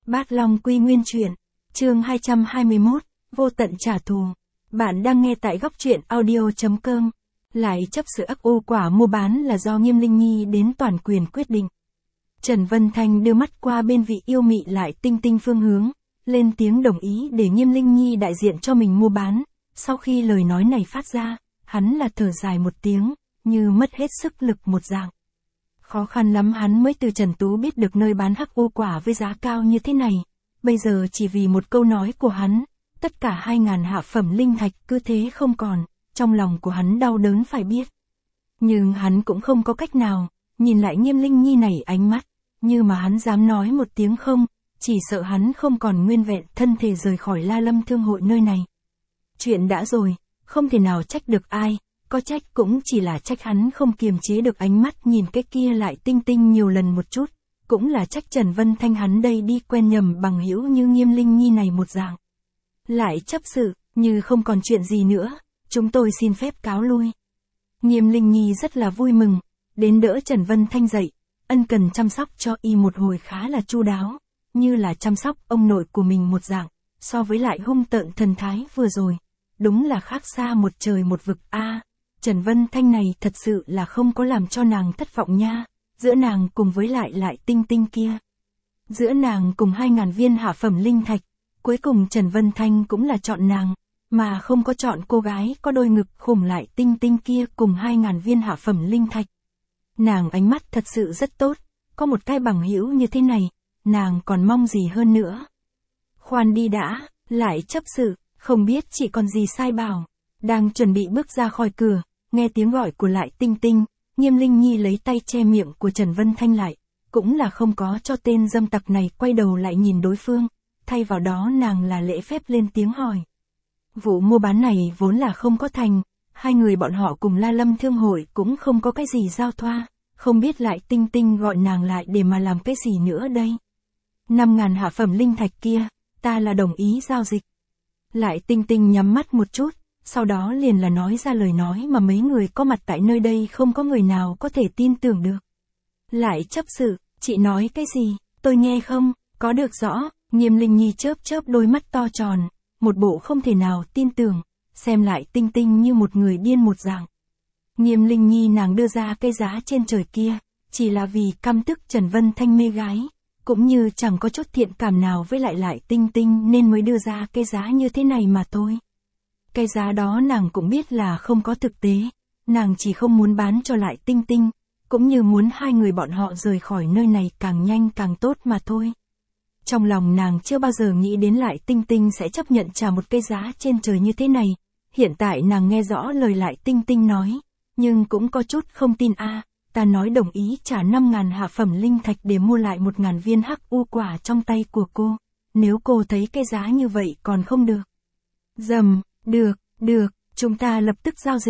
Bát Long Quy Nguyên Truyện, chương 221, Vô tận trả thù. Bạn đang nghe tại góc truyện audio.com. Lại chấp sự ắc u quả mua bán là do Nghiêm Linh Nhi đến toàn quyền quyết định. Trần Vân Thanh đưa mắt qua bên vị yêu mị lại tinh tinh phương hướng, lên tiếng đồng ý để Nghiêm Linh Nhi đại diện cho mình mua bán. Sau khi lời nói này phát ra, hắn là thở dài một tiếng, như mất hết sức lực một dạng. Khó khăn lắm hắn mới từ Trần Tú biết được nơi bán hắc u quả với giá cao như thế này. Bây giờ chỉ vì một câu nói của hắn, tất cả 2.000 hạ phẩm linh thạch cứ thế không còn, trong lòng của hắn đau đớn phải biết. Nhưng hắn cũng không có cách nào, nhìn lại Nghiêm Linh Nhi này ánh mắt, như mà hắn dám nói một tiếng không, chỉ sợ hắn không còn nguyên vẹn thân thể rời khỏi La Lâm Thương hội nơi này. Chuyện đã rồi, không thể nào trách được ai. Có trách cũng chỉ là trách hắn không kiềm chế được ánh mắt nhìn cái kia lại tinh tinh nhiều lần một chút, cũng là trách Trần Vân Thanh hắn đây đi quen nhầm bằng hữu như Nghiêm Linh Nhi này một dạng. Lại chấp sự, như không còn chuyện gì nữa, chúng tôi xin phép cáo lui. Nghiêm Linh Nhi rất là vui mừng, đến đỡ Trần Vân Thanh dậy, ân cần chăm sóc cho y một hồi khá là chu đáo, như là chăm sóc ông nội của mình một dạng, so với lại hung tợn thần thái vừa rồi, đúng là khác xa một trời một vực a. Trần Vân Thanh này thật sự là không có làm cho nàng thất vọng nha, giữa nàng cùng với lại tinh tinh kia. Giữa nàng cùng 2.000 viên hạ phẩm linh thạch, cuối cùng Trần Vân Thanh cũng là chọn nàng, mà không có chọn cô gái có đôi ngực khủng lại tinh tinh kia cùng 2.000 viên hạ phẩm linh thạch. Nàng ánh mắt thật sự rất tốt, có một cái bằng hữu như thế này, nàng còn mong gì hơn nữa. Khoan đi đã, lại chấp sự, không biết chỉ còn gì sai bảo, đang chuẩn bị bước ra khỏi cửa. Nghe tiếng gọi của lại tinh tinh, Nghiêm Linh Nhi lấy tay che miệng của Trần Vân Thanh lại, cũng là không có cho tên dâm tặc này quay đầu lại nhìn đối phương, thay vào đó nàng là lễ phép lên tiếng hỏi. Vụ mua bán này vốn là không có thành, hai người bọn họ cùng La Lâm Thương hội cũng không có cái gì giao thoa, không biết lại tinh tinh gọi nàng lại để mà làm cái gì nữa đây. 5.000 hạ phẩm linh thạch kia, ta là đồng ý giao dịch. Lại tinh tinh nhắm mắt một chút. Sau đó liền là nói ra lời nói mà mấy người có mặt tại nơi đây không có người nào có thể tin tưởng được. Lại chấp sự, chị nói cái gì, tôi nghe không, có được rõ, Nghiêm Linh Nhi chớp đôi mắt to tròn, một bộ không thể nào tin tưởng, xem lại tinh tinh như một người điên một dạng. Nghiêm Linh Nhi nàng đưa ra cái giá trên trời kia, chỉ là vì căm tức Trần Vân Thanh mê gái, cũng như chẳng có chút thiện cảm nào với lại tinh tinh nên mới đưa ra cái giá như thế này mà thôi. Cái giá đó nàng cũng biết là không có thực tế, nàng chỉ không muốn bán cho lại tinh tinh, cũng như muốn hai người bọn họ rời khỏi nơi này càng nhanh càng tốt mà thôi. Trong lòng nàng chưa bao giờ nghĩ đến lại tinh tinh sẽ chấp nhận trả một cái giá trên trời như thế này, hiện tại nàng nghe rõ lời lại tinh tinh nói, nhưng cũng có chút không tin a. Ta nói đồng ý trả 5.000 hạ phẩm linh thạch để mua lại 1.000 viên hắc u quả trong tay của cô, nếu cô thấy cái giá như vậy còn không được. Dầm. Được, chúng ta lập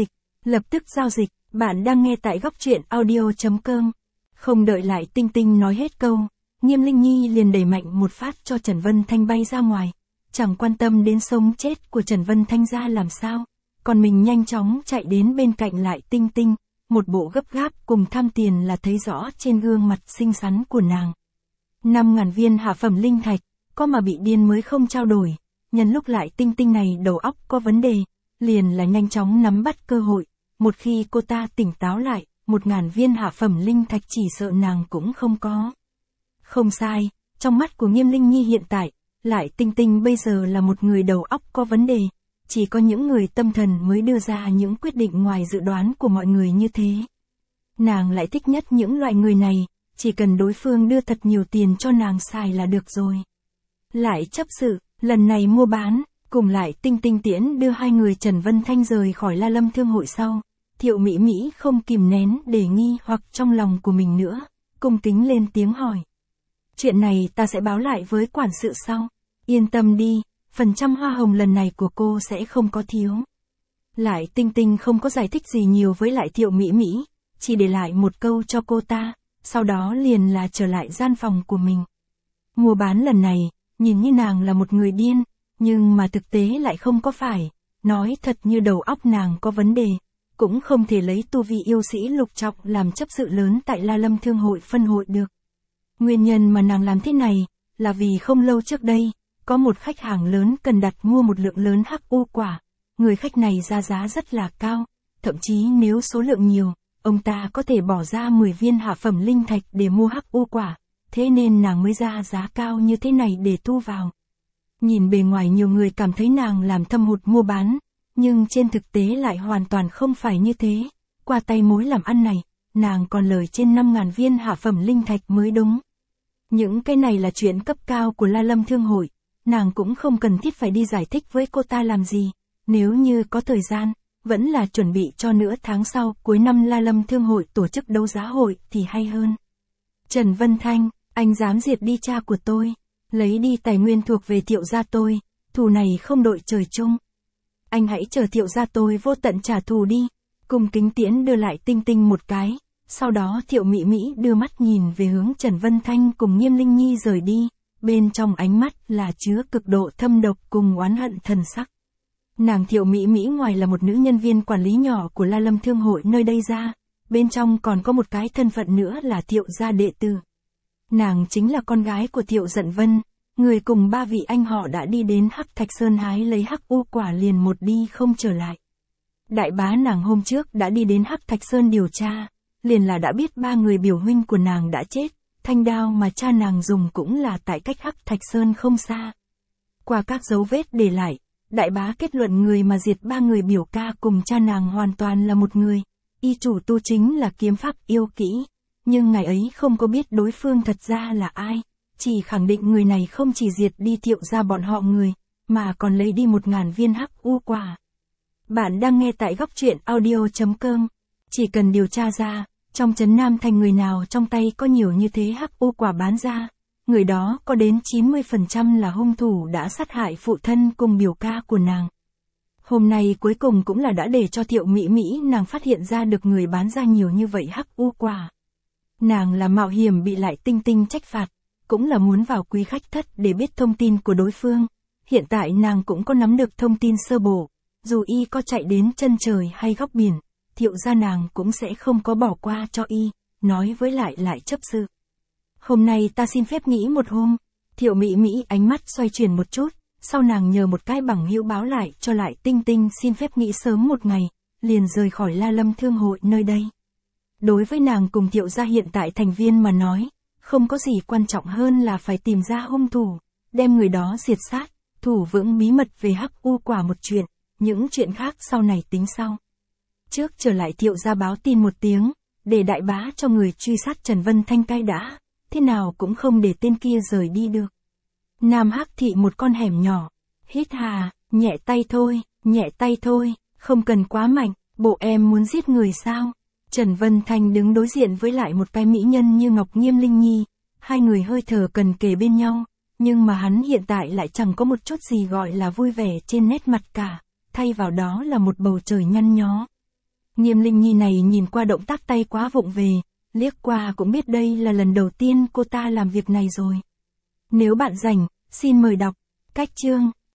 tức giao dịch, bạn đang nghe tại góc truyện audio.com. Không đợi lại tinh tinh nói hết câu, Nghiêm Linh Nhi liền đẩy mạnh một phát cho Trần Vân Thanh bay ra ngoài, chẳng quan tâm đến sống chết của Trần Vân Thanh ra làm sao, còn mình nhanh chóng chạy đến bên cạnh lại tinh tinh, một bộ gấp gáp cùng tham tiền là thấy rõ trên gương mặt xinh xắn của nàng. 5.000 viên hạ phẩm linh thạch, có mà bị điên mới không trao đổi. Nhân lúc lại tinh tinh này đầu óc có vấn đề, liền là nhanh chóng nắm bắt cơ hội, một khi cô ta tỉnh táo lại, 1.000 viên hạ phẩm linh thạch chỉ sợ nàng cũng không có. Không sai, trong mắt của Nghiêm Linh Nhi hiện tại, lại tinh tinh bây giờ là một người đầu óc có vấn đề, chỉ có những người tâm thần mới đưa ra những quyết định ngoài dự đoán của mọi người như thế. Nàng lại thích nhất những loại người này, chỉ cần đối phương đưa thật nhiều tiền cho nàng xài là được rồi. Lại chấp sự. Lần này mua bán, cùng lại tinh tinh tiễn đưa hai người Trần Vân Thanh rời khỏi La Lâm Thương hội sau, Thiệu Mỹ Mỹ không kìm nén để nghi hoặc trong lòng của mình nữa, cung kính lên tiếng hỏi. Chuyện này ta sẽ báo lại với quản sự sau, yên tâm đi, phần trăm hoa hồng lần này của cô sẽ không có thiếu. Lại tinh tinh không có giải thích gì nhiều với lại Thiệu Mỹ Mỹ, chỉ để lại một câu cho cô ta, sau đó liền là trở lại gian phòng của mình. Mua bán lần này, nhìn như nàng là một người điên, nhưng mà thực tế lại không có phải, nói thật như đầu óc nàng có vấn đề, cũng không thể lấy tu vi yêu sĩ lục trọng làm chấp sự lớn tại La Lâm Thương hội phân hội được. Nguyên nhân mà nàng làm thế này, là vì không lâu trước đây, có một khách hàng lớn cần đặt mua một lượng lớn HU quả. Người khách này ra giá rất là cao, thậm chí nếu số lượng nhiều, ông ta có thể bỏ ra 10 viên hạ phẩm linh thạch để mua HU quả, thế nên nàng mới ra giá cao như thế này để thu vào. Nhìn bề ngoài nhiều người cảm thấy nàng làm thâm hụt mua bán, nhưng trên thực tế lại hoàn toàn không phải như thế. Qua tay mối làm ăn này, nàng còn lời trên 5.000 viên hạ phẩm linh thạch mới đúng. Những cái này là chuyện cấp cao của La Lâm Thương hội, nàng cũng không cần thiết phải đi giải thích với cô ta làm gì. Nếu như có thời gian, vẫn là chuẩn bị cho nửa tháng sau cuối năm La Lâm Thương hội tổ chức đấu giá hội thì hay hơn. Trần Vân Thanh, anh dám diệt đi cha của tôi, lấy đi tài nguyên thuộc về Thiệu gia tôi, thù này không đội trời chung. Anh hãy chờ Thiệu gia tôi vô tận trả thù đi. Cung Kính Tiễn đưa lại Tinh Tinh một cái, sau đó Thiệu Mỹ Mỹ đưa mắt nhìn về hướng Trần Vân Thanh cùng Nghiêm Linh Nhi rời đi, bên trong ánh mắt là chứa cực độ thâm độc cùng oán hận thần sắc. Nàng Thiệu Mỹ Mỹ ngoài là một nữ nhân viên quản lý nhỏ của La Lâm Thương hội nơi đây ra, bên trong còn có một cái thân phận nữa là Thiệu gia đệ tử. Nàng chính là con gái của Thiệu Dận Vân, người cùng 3 vị anh họ đã đi đến Hắc Thạch Sơn hái lấy HU quả liền một đi không trở lại. Đại bá nàng hôm trước đã đi đến Hắc Thạch Sơn điều tra, liền là đã biết 3 người biểu huynh của nàng đã chết, thanh đao mà cha nàng dùng cũng là tại cách Hắc Thạch Sơn không xa. Qua các dấu vết để lại, đại bá kết luận người mà diệt 3 người biểu ca cùng cha nàng hoàn toàn là một người, y chủ tu chính là kiếm pháp yêu kỹ, nhưng ngày ấy không có biết đối phương thật ra là ai, chỉ khẳng định người này không chỉ diệt đi Thiệu gia bọn họ người, mà còn lấy đi 1.000 viên HU quả. Bạn đang nghe tại góc truyện audio.com. Chỉ cần điều tra ra, trong trấn Nam Thành người nào trong tay có nhiều như thế HU quả bán ra, người đó có đến 90% là hung thủ đã sát hại phụ thân cùng biểu ca của nàng. Hôm nay cuối cùng cũng là đã để cho Thiệu Mỹ Mỹ nàng phát hiện ra được người bán ra nhiều như vậy HU quả. Nàng là mạo hiểm bị lại Tinh Tinh trách phạt, cũng là muốn vào quý khách thất để biết thông tin của đối phương. Hiện tại nàng cũng có nắm được thông tin sơ bộ, dù y có chạy đến chân trời hay góc biển, Thiệu gia nàng cũng sẽ không có bỏ qua cho y, nói với lại chấp sự. Hôm nay ta xin phép nghỉ một hôm. Thiệu Mỹ Mỹ ánh mắt xoay chuyển một chút, sau nàng nhờ một cái bằng hữu báo lại cho lại Tinh Tinh xin phép nghỉ sớm một ngày, liền rời khỏi La Lâm Thương hội nơi đây. Đối với nàng cùng Thiệu gia hiện tại thành viên mà nói, không có gì quan trọng hơn là phải tìm ra hung thủ, đem người đó diệt sát, thủ vững bí mật về HU quả một chuyện, những chuyện khác sau này tính sau. Trước trở lại Thiệu gia báo tin một tiếng, để đại bá cho người truy sát Trần Vân Thanh cai đã, thế nào cũng không để tên kia rời đi được. Nam Hắc thị một con hẻm nhỏ, hít hà, nhẹ tay thôi, không cần quá mạnh, bộ em muốn giết người sao? Trần Vân Thanh đứng đối diện với lại một cái mỹ nhân như Ngọc Nghiêm Linh Nhi, hai người hơi thở cần kề bên nhau, nhưng mà hắn hiện tại lại chẳng có một chút gì gọi là vui vẻ trên nét mặt cả, thay vào đó là một bầu trời nhăn nhó. Nghiêm Linh Nhi này nhìn qua động tác tay quá vụng về, liếc qua cũng biết đây là lần đầu tiên cô ta làm việc này rồi. Nếu bạn rảnh, xin mời đọc. Cách chương